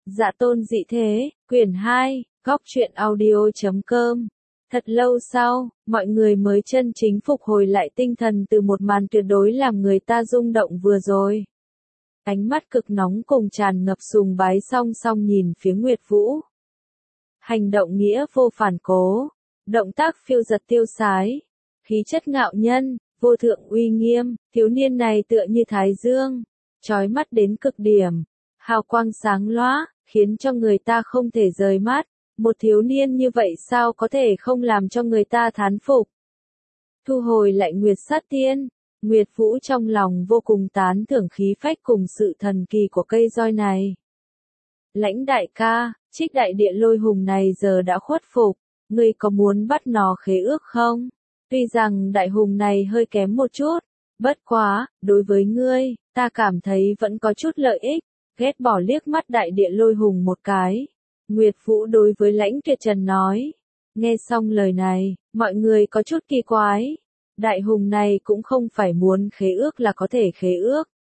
Dạ tôn dị thế, quyển 2, góc truyện audio.com. Thật lâu sau, mọi người mới chân chính phục hồi lại tinh thần từ một màn tuyệt đối làm người ta rung động vừa rồi. Ánh mắt cực nóng cùng tràn ngập sùng bái song song nhìn phía Nguyệt Vũ. Hành động nghĩa vô phản cố, động tác phiêu giật tiêu sái, khí chất ngạo nhân, vô thượng uy nghiêm, thiếu niên này tựa như thái dương, chói mắt đến cực điểm, hào quang sáng lóa, khiến cho người ta không thể rời mắt. Một thiếu niên như vậy sao có thể không làm cho người ta thán phục. Thu hồi lại Nguyệt Sát Tiên, Nguyệt Vũ trong lòng vô cùng tán thưởng khí phách cùng sự thần kỳ của cây roi này. Lãnh đại ca, Trích đại địa lôi hùng này giờ đã khuất phục, ngươi có muốn bắt nó khế ước không? Tuy rằng đại hùng này hơi kém một chút, bất quá, đối với ngươi, ta cảm thấy vẫn có chút lợi ích, ghét bỏ liếc mắt đại địa lôi hùng một cái. Nguyệt Vũ đối với Lãnh Tuyệt Trần nói. Nghe xong lời này, mọi người có chút kỳ quái. Đại hùng này cũng không phải muốn khế ước là có thể khế ước.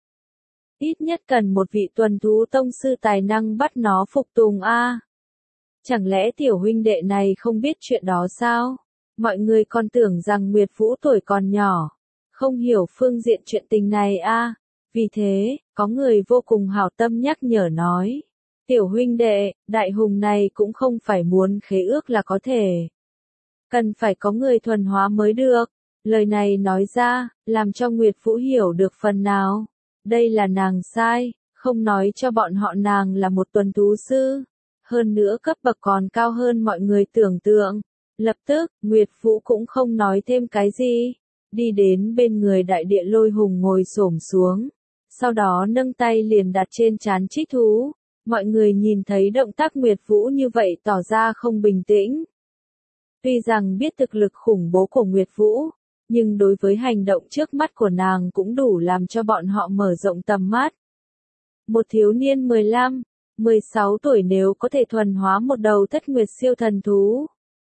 Ít nhất cần một vị tuần thú tông sư tài năng bắt nó phục tùng a. Chẳng lẽ tiểu huynh đệ này không biết chuyện đó sao? Mọi người còn tưởng rằng Nguyệt Vũ tuổi còn nhỏ, không hiểu phương diện chuyện tình này a. Vì thế, có người vô cùng hảo tâm nhắc nhở nói. Tiểu huynh đệ, đại hùng này cũng không phải muốn khế ước là có thể. Cần phải có người thuần hóa mới được. Lời này nói ra, làm cho Nguyệt Vũ hiểu được phần nào. Đây là nàng sai, không nói cho bọn họ nàng là một tuần thú sư. Hơn nữa cấp bậc còn cao hơn mọi người tưởng tượng. Lập tức, Nguyệt Vũ cũng không nói thêm cái gì. Đi đến bên người đại địa lôi hùng ngồi xổm xuống. Sau đó nâng tay liền đặt trên trán Trích thú. Mọi người nhìn thấy động tác Nguyệt Vũ như vậy tỏ ra không bình tĩnh. Tuy rằng biết thực lực khủng bố của Nguyệt Vũ, nhưng đối với hành động trước mắt của nàng cũng đủ làm cho bọn họ mở rộng tầm mắt. Một thiếu niên 15, 16 tuổi nếu có thể thuần hóa một đầu thất nguyệt siêu thần thú.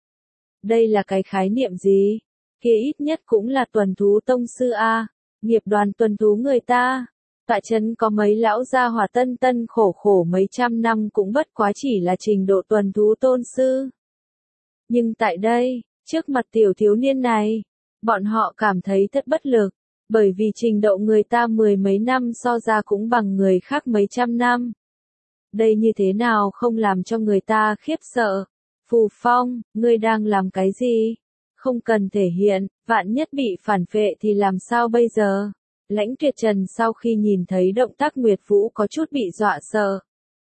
Đây là cái khái niệm gì? Kia ít nhất cũng là tuần thú tông sư A, nghiệp đoàn tuần thú người ta. Tọa trấn có mấy lão gia hỏa tân tân khổ khổ mấy trăm năm cũng bất quá chỉ là trình độ tuần thú tôn sư. Nhưng tại đây, trước mặt tiểu thiếu niên này, bọn họ cảm thấy thật bất lực, bởi vì trình độ người ta mười mấy năm so ra cũng bằng người khác mấy trăm năm. Đây như thế nào không làm cho người ta khiếp sợ? Phù Phong, ngươi đang làm cái gì? Không cần thể hiện, vạn nhất bị phản vệ thì làm sao bây giờ? Lãnh Tuyệt Trần sau khi nhìn thấy động tác Nguyệt Vũ có chút bị dọa sợ.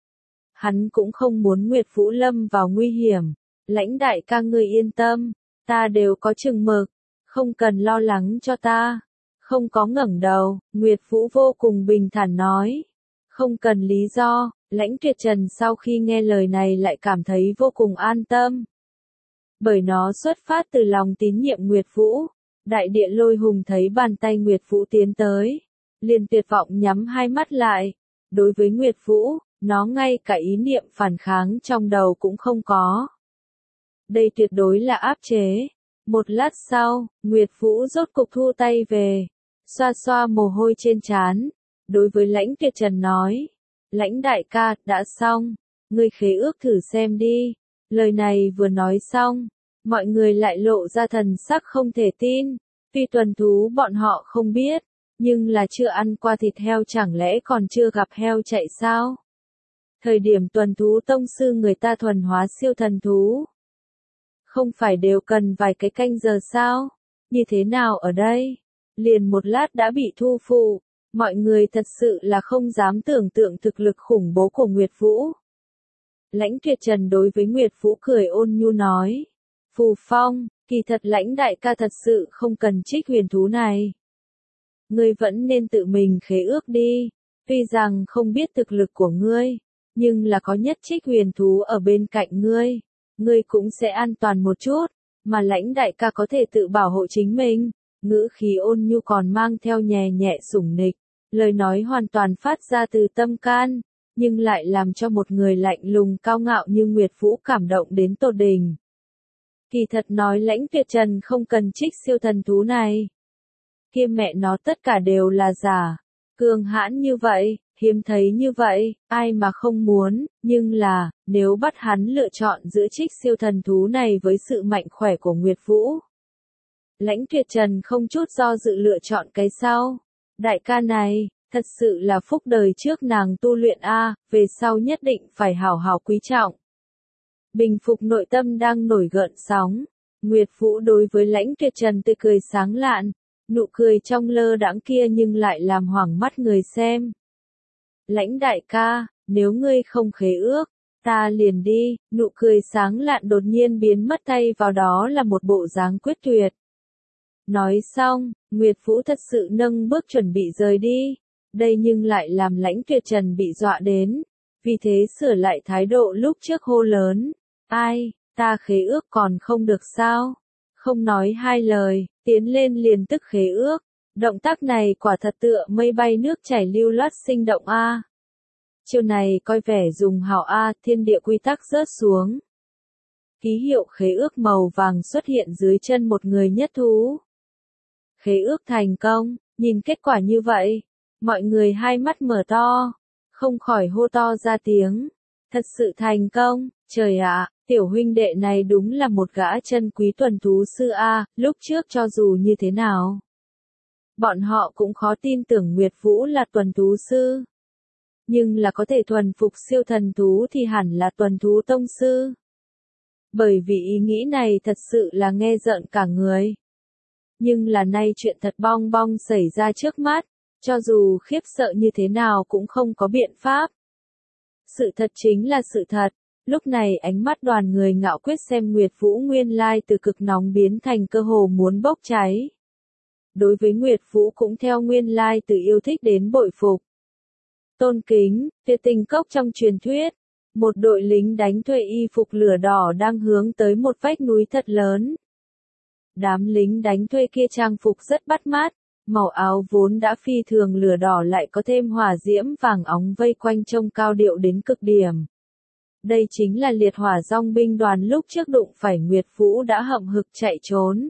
Hắn cũng không muốn Nguyệt Vũ lâm vào nguy hiểm. Lãnh đại ca ngươi yên tâm, ta đều có chừng mực, không cần lo lắng cho ta. Không có ngẩng đầu, Nguyệt Vũ vô cùng bình thản nói. Không cần lý do, Lãnh Tuyệt Trần sau khi nghe lời này lại cảm thấy vô cùng an tâm. Bởi nó xuất phát từ lòng tín nhiệm Nguyệt Vũ. Đại địa lôi hùng thấy bàn tay Nguyệt Vũ tiến tới, liền tuyệt vọng nhắm hai mắt lại. Đối với Nguyệt Vũ, nó ngay cả ý niệm phản kháng trong đầu cũng không có. Đây tuyệt đối là áp chế. Một lát sau, Nguyệt Vũ rốt cục thu tay về, xoa xoa mồ hôi trên trán. Đối với Lãnh Tuyệt Trần nói, Lãnh đại ca, đã xong, ngươi khế ước thử xem đi. Lời này vừa nói xong, mọi người lại lộ ra thần sắc không thể tin. Tuy tuần thú bọn họ không biết, nhưng là chưa ăn qua thịt heo chẳng lẽ còn chưa gặp heo chạy sao? Thời điểm tuần thú tông sư người ta thuần hóa siêu thần thú, không phải đều cần vài cái canh giờ sao? Như thế nào ở đây? Liền một lát đã bị thu phụ. Mọi người thật sự là không dám tưởng tượng thực lực khủng bố của Nguyệt Vũ. Lãnh Tuyệt Trần đối với Nguyệt Vũ cười ôn nhu nói. Phù Phong, kỳ thật Lãnh đại ca thật sự không cần trích huyền thú này. Ngươi vẫn nên tự mình khế ước đi. Tuy rằng không biết thực lực của ngươi, nhưng là có nhất trích huyền thú ở bên cạnh ngươi. Ngươi cũng sẽ an toàn một chút, mà Lãnh đại ca có thể tự bảo hộ chính mình. Ngữ khí ôn nhu còn mang theo nhẹ nhẹ sủng nịch. Lời nói hoàn toàn phát ra từ tâm can, nhưng lại làm cho một người lạnh lùng cao ngạo như Nguyệt Vũ cảm động đến tột đỉnh. Kỳ thật nói Lãnh Tuyệt Trần không cần trích siêu thần thú này. Kia mẹ nó tất cả đều là giả. Cường hãn như vậy, Hiếm thấy như vậy, ai mà không muốn, nhưng là, nếu bắt hắn lựa chọn giữa trích siêu thần thú này với sự mạnh khỏe của Nguyệt Vũ. Lãnh Tuyệt Trần không chút do dự lựa chọn cái sau. Đại ca này, thật sự là phúc đời trước nàng tu luyện về sau nhất định phải hảo hảo quý trọng. Bình phục nội tâm đang nổi gợn sóng, Nguyệt Vũ đối với Lãnh Tuyệt Trần tươi cười sáng lạn, nụ cười trong lơ đãng kia nhưng lại làm hoảng mắt người xem. Lãnh đại ca, nếu ngươi không khế ước, ta liền đi, nụ cười sáng lạn đột nhiên biến mất thay vào đó là một bộ dáng quyết tuyệt. Nói xong, Nguyệt Vũ thật sự nâng bước chuẩn bị rời đi, đây nhưng lại làm Lãnh Tuyệt Trần bị dọa đến, vì thế sửa lại thái độ lúc trước hô lớn, ai, ta khế ước còn không được sao? Không nói hai lời, tiến lên liền tức khế ước, động tác này quả thật tựa mây bay nước chảy lưu loát sinh động Chiêu này coi vẻ dùng hảo thiên địa quy tắc rớt xuống. Ký hiệu khế ước màu vàng xuất hiện dưới chân một người nhất thú. Khế ước thành công, nhìn kết quả như vậy, mọi người hai mắt mở to, không khỏi hô to ra tiếng. Thật sự thành công, trời ạ, tiểu huynh đệ này đúng là một gã chân quý tuần thú sư lúc trước cho dù như thế nào. Bọn họ cũng khó tin tưởng Nguyệt Vũ là tuần thú sư. Nhưng là có thể thuần phục siêu thần thú thì hẳn là tuần thú tông sư. Bởi vì ý nghĩ này thật sự là nghe rợn cả người. Nhưng là nay chuyện thật bong bong xảy ra trước mắt, cho dù khiếp sợ như thế nào cũng không có biện pháp. Sự thật chính là sự thật, lúc này ánh mắt đoàn người ngạo quyết xem Nguyệt Vũ nguyên lai từ cực nóng biến thành cơ hồ muốn bốc cháy. Đối với Nguyệt Vũ cũng theo nguyên lai từ yêu thích đến bội phục. Tôn kính, tuyệt tình cốc trong truyền thuyết, một đội lính đánh thuê y phục lửa đỏ đang hướng tới một vách núi thật lớn. Đám lính đánh thuê kia trang phục rất bắt mắt, màu áo vốn đã phi thường lửa đỏ lại có thêm hỏa diễm vàng óng vây quanh trông cao điệu đến cực điểm. Đây chính là liệt hỏa dòng binh đoàn lúc trước đụng phải Nguyệt Vũ đã hậm hực chạy trốn.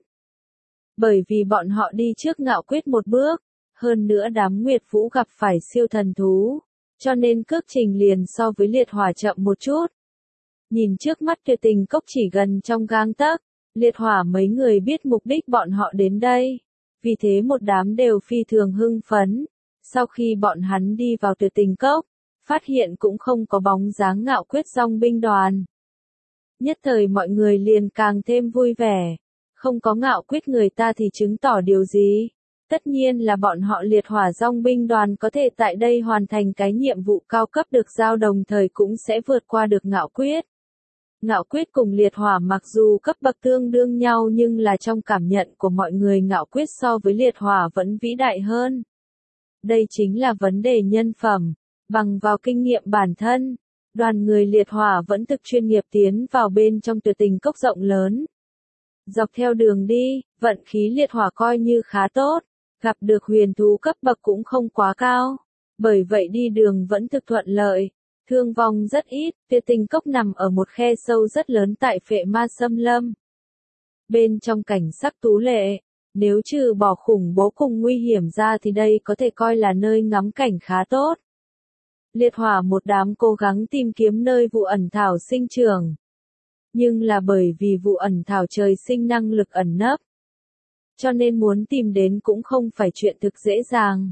Bởi vì bọn họ đi trước ngạo quyết một bước, hơn nữa đám Nguyệt Vũ gặp phải siêu thần thú, cho nên cước trình liền so với liệt hỏa chậm một chút. Nhìn trước mắt tuyệt tình cốc chỉ gần trong gang tấc, liệt hỏa mấy người biết mục đích bọn họ đến đây, vì thế một đám đều phi thường hưng phấn. Sau khi bọn hắn đi vào tuyệt tình cốc, phát hiện cũng không có bóng dáng ngạo quyết dòng binh đoàn. Nhất thời mọi người liền càng thêm vui vẻ, không có ngạo quyết người ta thì chứng tỏ điều gì? Tất nhiên là bọn họ liệt hỏa dòng binh đoàn có thể tại đây hoàn thành cái nhiệm vụ cao cấp được giao đồng thời cũng sẽ vượt qua được ngạo quyết. Ngạo quyết cùng liệt hỏa mặc dù cấp bậc tương đương nhau nhưng là trong cảm nhận của mọi người ngạo quyết so với liệt hỏa vẫn vĩ đại hơn. Đây chính là vấn đề nhân phẩm, bằng vào kinh nghiệm bản thân. Đoàn người liệt hỏa vẫn thực chuyên nghiệp tiến vào bên trong tuyệt tình cốc rộng lớn. Dọc theo đường đi, vận khí liệt hỏa coi như khá tốt, gặp được huyền thú cấp bậc cũng không quá cao. Bởi vậy đi đường vẫn thực thuận lợi, thương vong rất ít, tuyệt tình cốc nằm ở một khe sâu rất lớn tại phệ ma xâm lâm. Bên trong cảnh sắc tú lệ, nếu trừ bỏ khủng bố cùng nguy hiểm ra thì đây có thể coi là nơi ngắm cảnh khá tốt. Liệt hỏa một đám cố gắng tìm kiếm nơi vụ ẩn thảo sinh trưởng. Nhưng là bởi vì vụ ẩn thảo trời sinh năng lực ẩn nấp. Cho nên muốn tìm đến cũng không phải chuyện thực dễ dàng.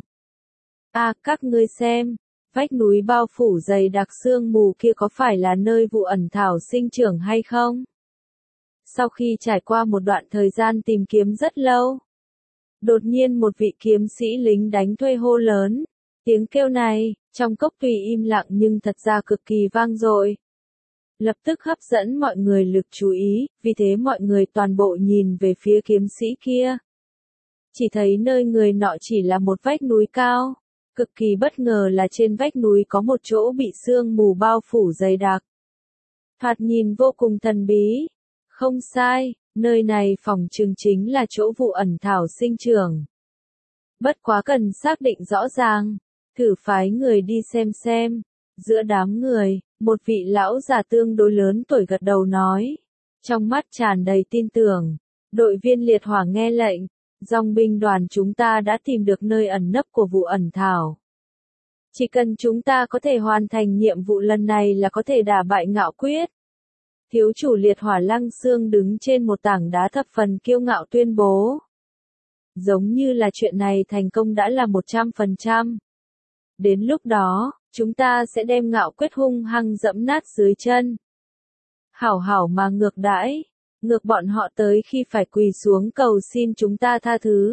Các ngươi xem, vách núi bao phủ dày đặc sương mù kia có phải là nơi vụ ẩn thảo sinh trưởng hay không? Sau khi trải qua một đoạn thời gian tìm kiếm rất lâu, đột nhiên một vị kiếm sĩ lính đánh thuê hô lớn. Tiếng kêu này, trong cốc tuy im lặng nhưng thật ra cực kỳ vang dội. Lập tức hấp dẫn mọi người lực chú ý, vì thế mọi người toàn bộ nhìn về phía kiếm sĩ kia. Chỉ thấy nơi người nọ chỉ là một vách núi cao. Cực kỳ bất ngờ là trên vách núi có một chỗ bị sương mù bao phủ dày đặc. Thoạt nhìn vô cùng thần bí. Không sai, nơi này phỏng chừng chính là chỗ vụ ẩn thảo sinh trưởng. Bất quá cần xác định rõ ràng, thử phái người đi xem. Giữa đám người, một vị lão già tương đối lớn tuổi gật đầu nói. Trong mắt tràn đầy tin tưởng, đội viên liệt hỏa nghe lệnh, dòng binh đoàn chúng ta đã tìm được nơi ẩn nấp của vụ ẩn thảo. Chỉ cần chúng ta có thể hoàn thành nhiệm vụ lần này là có thể đả bại Ngạo Quyết. Thiếu chủ liệt hỏa Lăng Xương đứng trên một tảng đá thập phần kiêu ngạo tuyên bố. Giống như là chuyện này thành công đã là 100%. Đến lúc đó, chúng ta sẽ đem Ngạo Quyết hung hăng dẫm nát dưới chân. Hảo hảo mà ngược đãi, ngược bọn họ tới khi phải quỳ xuống cầu xin chúng ta tha thứ.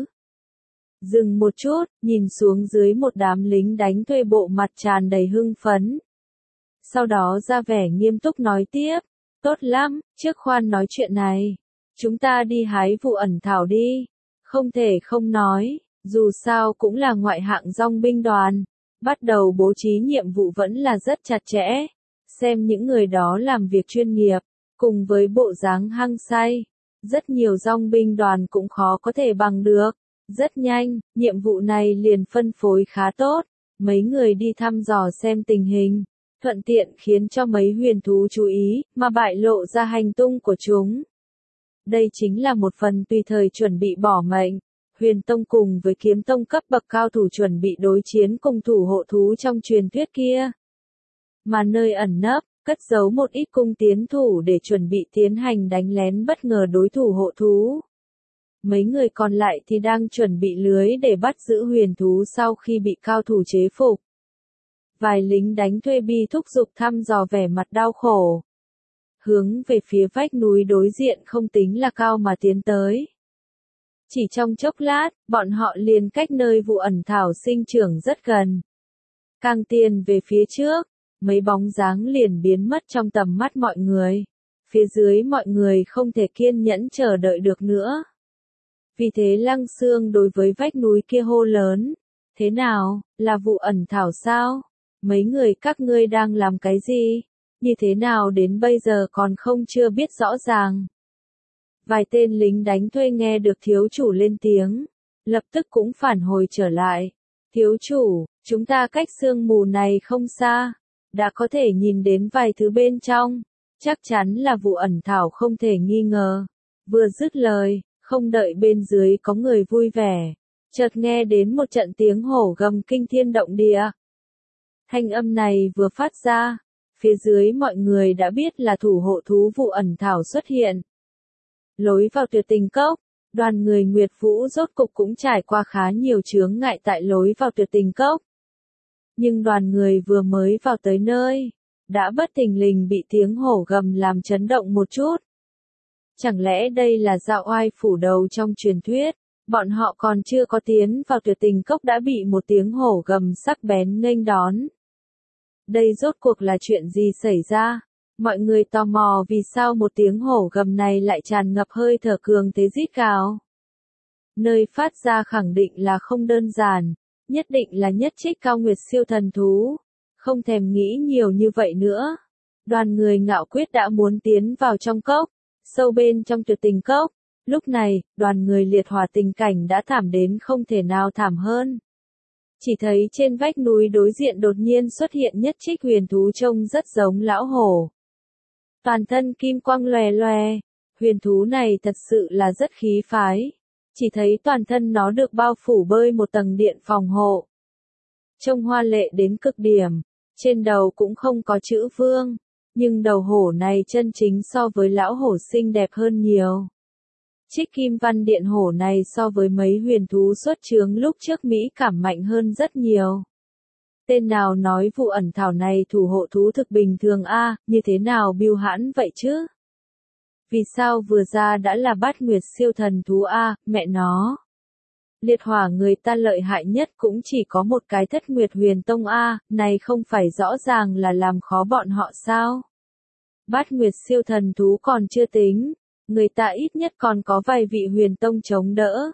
Dừng một chút, nhìn xuống dưới một đám lính đánh thuê bộ mặt tràn đầy hưng phấn. Sau đó ra vẻ nghiêm túc nói tiếp, tốt lắm, trước khoan nói chuyện này. Chúng ta đi hái vụ ẩn thảo đi. Không thể không nói, dù sao cũng là ngoại hạng dòng binh đoàn. Bắt đầu bố trí nhiệm vụ vẫn là rất chặt chẽ. Xem những người đó làm việc chuyên nghiệp, cùng với bộ dáng hăng say. Rất nhiều dòng binh đoàn cũng khó có thể bằng được. Rất nhanh, nhiệm vụ này liền phân phối khá tốt. Mấy người đi thăm dò xem tình hình. Thuận tiện khiến cho mấy huyền thú chú ý, mà bại lộ ra hành tung của chúng. Đây chính là một phần tùy thời chuẩn bị bỏ mệnh. Huyền Tông cùng với Kiếm Tông cấp bậc cao thủ chuẩn bị đối chiến cùng thủ hộ thú trong truyền thuyết kia. Mà nơi ẩn nấp, cất giấu một ít cung tiến thủ để chuẩn bị tiến hành đánh lén bất ngờ đối thủ hộ thú. Mấy người còn lại thì đang chuẩn bị lưới để bắt giữ huyền thú sau khi bị cao thủ chế phục. Vài lính đánh thuê bi thúc giục thăm dò vẻ mặt đau khổ. Hướng về phía vách núi đối diện không tính là cao mà tiến tới. Chỉ trong chốc lát, bọn họ liền cách nơi vụ ẩn thảo sinh trưởng rất gần. Càng tiến về phía trước, mấy bóng dáng liền biến mất trong tầm mắt mọi người. Phía dưới mọi người không thể kiên nhẫn chờ đợi được nữa. Vì thế Lăng Xương đối với vách núi kia hô lớn. Thế nào, là vụ ẩn thảo sao? Mấy người các ngươi đang làm cái gì? Như thế nào đến bây giờ còn không chưa biết rõ ràng? Vài tên lính đánh thuê nghe được thiếu chủ lên tiếng. Lập tức cũng phản hồi trở lại. Thiếu chủ, chúng ta cách sương mù này không xa. Đã có thể nhìn đến vài thứ bên trong. Chắc chắn là vụ ẩn thảo không thể nghi ngờ. Vừa dứt lời, không đợi bên dưới có người vui vẻ. Chợt nghe đến một trận tiếng hổ gầm kinh thiên động địa. Thanh âm này vừa phát ra. Phía dưới mọi người đã biết là thủ hộ thú vụ ẩn thảo xuất hiện. Lối vào Tuyệt Tình Cốc, đoàn người Nguyệt Vũ rốt cục cũng trải qua khá nhiều chướng ngại tại lối vào Tuyệt Tình Cốc. Nhưng đoàn người vừa mới vào tới nơi, đã bất thình lình bị tiếng hổ gầm làm chấn động một chút. Chẳng lẽ đây là dạo oai phủ đầu trong truyền thuyết, bọn họ còn chưa có tiến vào Tuyệt Tình Cốc đã bị một tiếng hổ gầm sắc bén nghênh đón. Đây rốt cuộc là chuyện gì xảy ra? Mọi người tò mò vì sao một tiếng hổ gầm này lại tràn ngập hơi thở cường thế rít gào. Nơi phát ra khẳng định là không đơn giản, nhất định là nhất trích cao nguyệt siêu thần thú. Không thèm nghĩ nhiều như vậy nữa. Đoàn người Ngạo Quyết đã muốn tiến vào trong cốc, sâu bên trong Tuyệt Tình Cốc. Lúc này, đoàn người liệt hỏa tình cảnh đã thảm đến không thể nào thảm hơn. Chỉ thấy trên vách núi đối diện đột nhiên xuất hiện nhất trích huyền thú trông rất giống lão hổ. Toàn thân kim quang lòe lòe, huyền thú này thật sự là rất khí phái. Chỉ thấy toàn thân nó được bao phủ bởi một tầng điện phòng hộ. Trông hoa lệ đến cực điểm, trên đầu cũng không có chữ vương, nhưng đầu hổ này chân chính so với lão hổ xinh đẹp hơn nhiều. Trích kim văn điện hổ này so với mấy huyền thú xuất chướng lúc trước Mỹ cảm mạnh hơn rất nhiều. Tên nào nói vụ ẩn thảo này thủ hộ thú thực bình thường a, như thế nào bưu hãn vậy chứ? Vì sao vừa ra đã là bát nguyệt siêu thần thú a, mẹ nó. Liệt hỏa người ta lợi hại nhất cũng chỉ có một cái Thất Nguyệt Huyền Tông a, này không phải rõ ràng là làm khó bọn họ sao? Bát nguyệt siêu thần thú còn chưa tính, người ta ít nhất còn có vài vị huyền tông chống đỡ.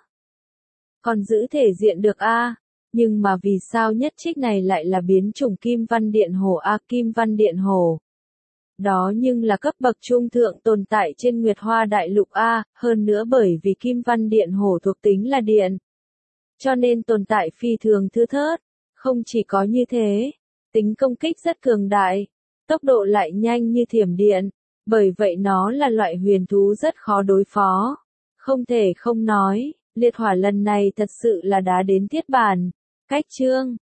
Còn giữ thể diện được a, nhưng mà vì sao nhất trích này lại là biến chủng Kim Văn Điện Hổ a, Kim Văn Điện Hổ. Đó nhưng là cấp bậc trung thượng tồn tại trên Nguyệt Hoa Đại Lục a, hơn nữa bởi vì Kim Văn Điện Hổ thuộc tính là điện. Cho nên tồn tại phi thường thưa thớt, không chỉ có như thế, tính công kích rất cường đại, tốc độ lại nhanh như thiểm điện, bởi vậy nó là loại huyền thú rất khó đối phó. Không thể không nói, liệt hỏa lần này thật sự là đá đến tiết bàn. Cách chương